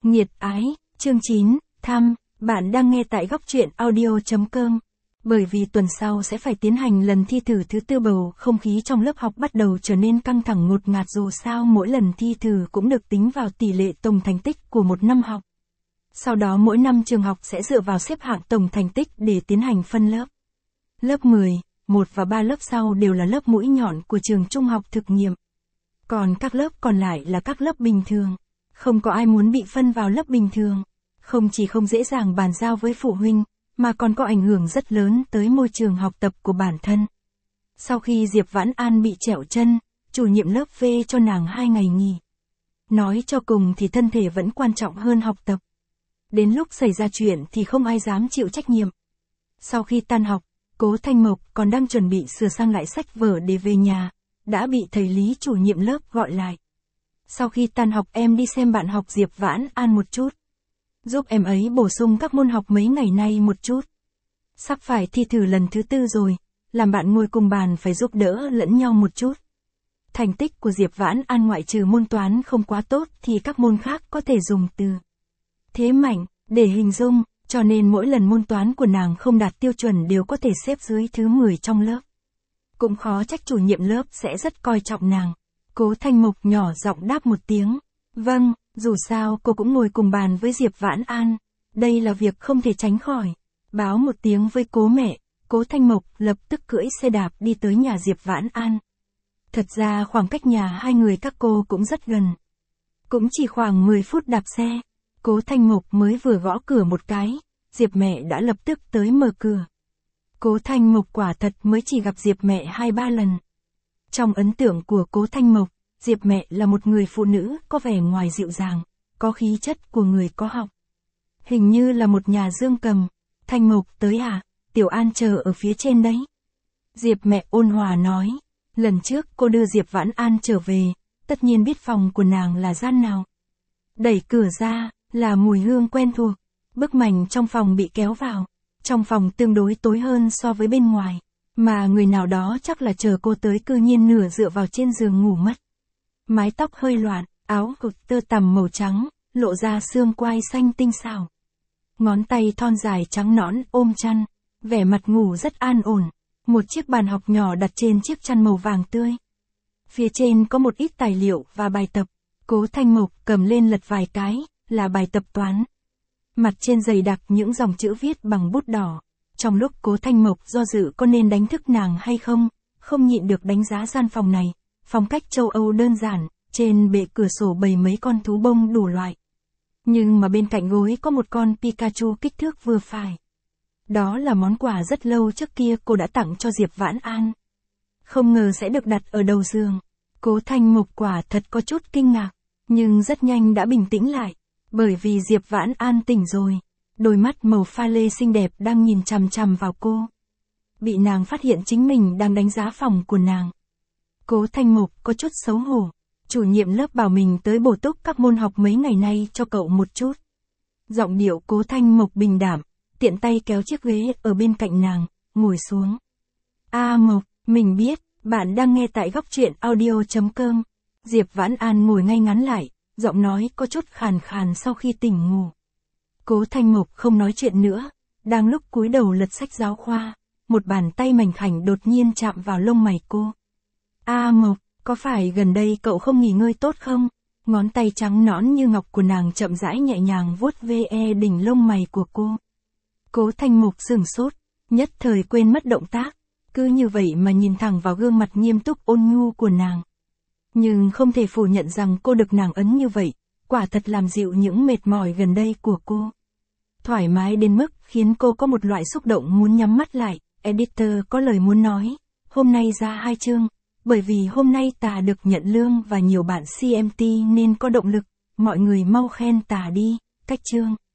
Nghiệt ái, chương 9, thăm, bạn đang nghe tại góc truyện audio.com. Bởi vì tuần sau sẽ phải tiến hành lần thi thử thứ tư, bầu không khí trong lớp học bắt đầu trở nên căng thẳng ngột ngạt, dù sao mỗi lần thi thử cũng được tính vào tỷ lệ tổng thành tích của một năm học. Sau đó mỗi năm trường học sẽ dựa vào xếp hạng tổng thành tích để tiến hành phân lớp. Lớp 10, 1 và 3 lớp sau đều là lớp mũi nhọn của trường trung học thực nghiệm. Còn các lớp còn lại là các lớp bình thường. Không có ai muốn bị phân vào lớp bình thường. Không chỉ không dễ dàng bàn giao với phụ huynh, mà còn có ảnh hưởng rất lớn tới môi trường học tập của bản thân. Sau khi Diệp Vãn An bị trẹo chân, chủ nhiệm lớp phê cho nàng 2 ngày nghỉ. Nói cho cùng thì thân thể vẫn quan trọng hơn học tập. Đến lúc xảy ra chuyện thì không ai dám chịu trách nhiệm. Sau khi tan học, Cố Thanh Mộc còn đang chuẩn bị sửa sang lại sách vở để về nhà, đã bị thầy Lý chủ nhiệm lớp gọi lại. Sau khi tan học em đi xem bạn học Diệp Vãn An một chút. Giúp em ấy bổ sung các môn học mấy ngày nay một chút. Sắp phải thi thử lần thứ tư rồi, làm bạn ngồi cùng bàn phải giúp đỡ lẫn nhau một chút. Thành tích của Diệp Vãn An ngoại trừ môn toán không quá tốt thì các môn khác có thể dùng từ thế mạnh để hình dung, cho nên mỗi lần môn toán của nàng không đạt tiêu chuẩn đều có thể xếp dưới thứ 10 trong lớp. Cũng khó trách chủ nhiệm lớp sẽ rất coi trọng nàng. Cố Thanh Mộc nhỏ giọng đáp một tiếng. Vâng, dù sao cô cũng ngồi cùng bàn với Diệp Vãn An. Đây là việc không thể tránh khỏi. Báo một tiếng với cố mẹ, Cố Thanh Mộc lập tức cưỡi xe đạp đi tới nhà Diệp Vãn An. Thật ra khoảng cách nhà hai người các cô cũng rất gần. Cũng chỉ khoảng 10 phút đạp xe. Cố Thanh Mộc mới vừa gõ cửa một cái, Diệp mẹ đã lập tức tới mở cửa. Cố Thanh Mộc quả thật mới chỉ gặp Diệp mẹ 2-3 lần. Trong ấn tượng của Cố Thanh Mộc, Diệp mẹ là một người phụ nữ có vẻ ngoài dịu dàng, có khí chất của người có học. Hình như là một nhà dương cầm. Thanh Mộc tới à, Tiểu An chờ ở phía trên đấy. Diệp mẹ ôn hòa nói, lần trước cô đưa Diệp Vãn An trở về, tất nhiên biết phòng của nàng là gian nào. Đẩy cửa ra, là mùi hương quen thuộc, bức mành trong phòng bị kéo vào. Trong phòng tương đối tối hơn so với bên ngoài, mà người nào đó chắc là chờ cô tới cư nhiên nửa dựa vào trên giường ngủ mất. Mái tóc hơi loạn, áo cộc tơ tằm màu trắng, lộ ra xương quai xanh tinh xảo. Ngón tay thon dài trắng nõn ôm chăn, vẻ mặt ngủ rất an ổn. Một chiếc bàn học nhỏ đặt trên chiếc chăn màu vàng tươi. Phía trên có một ít tài liệu và bài tập. Cố Thanh Mộc cầm lên lật vài cái, là bài tập toán. Mặt trên dày đặc những dòng chữ viết bằng bút đỏ. Trong lúc Cố Thanh Mộc do dự có nên đánh thức nàng hay không, không nhịn được đánh giá gian phòng này. Phong cách châu Âu đơn giản, trên bệ cửa sổ bày mấy con thú bông đủ loại. Nhưng mà bên cạnh gối có một con Pikachu kích thước vừa phải. Đó là món quà rất lâu trước kia cô đã tặng cho Diệp Vãn An. Không ngờ sẽ được đặt ở đầu giường. Cố Thanh Mộc quả thật có chút kinh ngạc, nhưng rất nhanh đã bình tĩnh lại. Bởi vì Diệp Vãn An tỉnh rồi, đôi mắt màu pha lê xinh đẹp đang nhìn chằm chằm vào cô. Bị nàng phát hiện chính mình đang đánh giá phòng của nàng. Cố Thanh Mộc có chút xấu hổ, chủ nhiệm lớp bảo mình tới bổ túc các môn học mấy ngày nay cho cậu một chút. Giọng điệu Cố Thanh Mộc bình đảm, tiện tay kéo chiếc ghế ở bên cạnh nàng, ngồi xuống. Mộc, mình biết, bạn đang nghe tại góc truyện audio.com. Diệp Vãn An ngồi ngay ngắn lại, giọng nói có chút khàn khàn sau khi tỉnh ngủ. Cố Thanh Mộc không nói chuyện nữa, đang lúc cúi đầu lật sách giáo khoa, một bàn tay mảnh khảnh đột nhiên chạm vào lông mày cô. Mộc, có phải gần đây cậu không nghỉ ngơi tốt không? Ngón tay trắng nõn như ngọc của nàng chậm rãi nhẹ nhàng vuốt ve đỉnh lông mày của cô. Cố Thanh Mộc sửng sốt, nhất thời quên mất động tác, cứ như vậy mà nhìn thẳng vào gương mặt nghiêm túc ôn nhu của nàng. Nhưng không thể phủ nhận rằng cô được nàng ấn như vậy, quả thật làm dịu những mệt mỏi gần đây của cô. Thoải mái đến mức khiến cô có một loại xúc động muốn nhắm mắt lại. Editor có lời muốn nói, hôm nay ra 2 chương, bởi vì hôm nay tà được nhận lương và nhiều bạn CMT nên có động lực, mọi người mau khen tà đi, cách chương.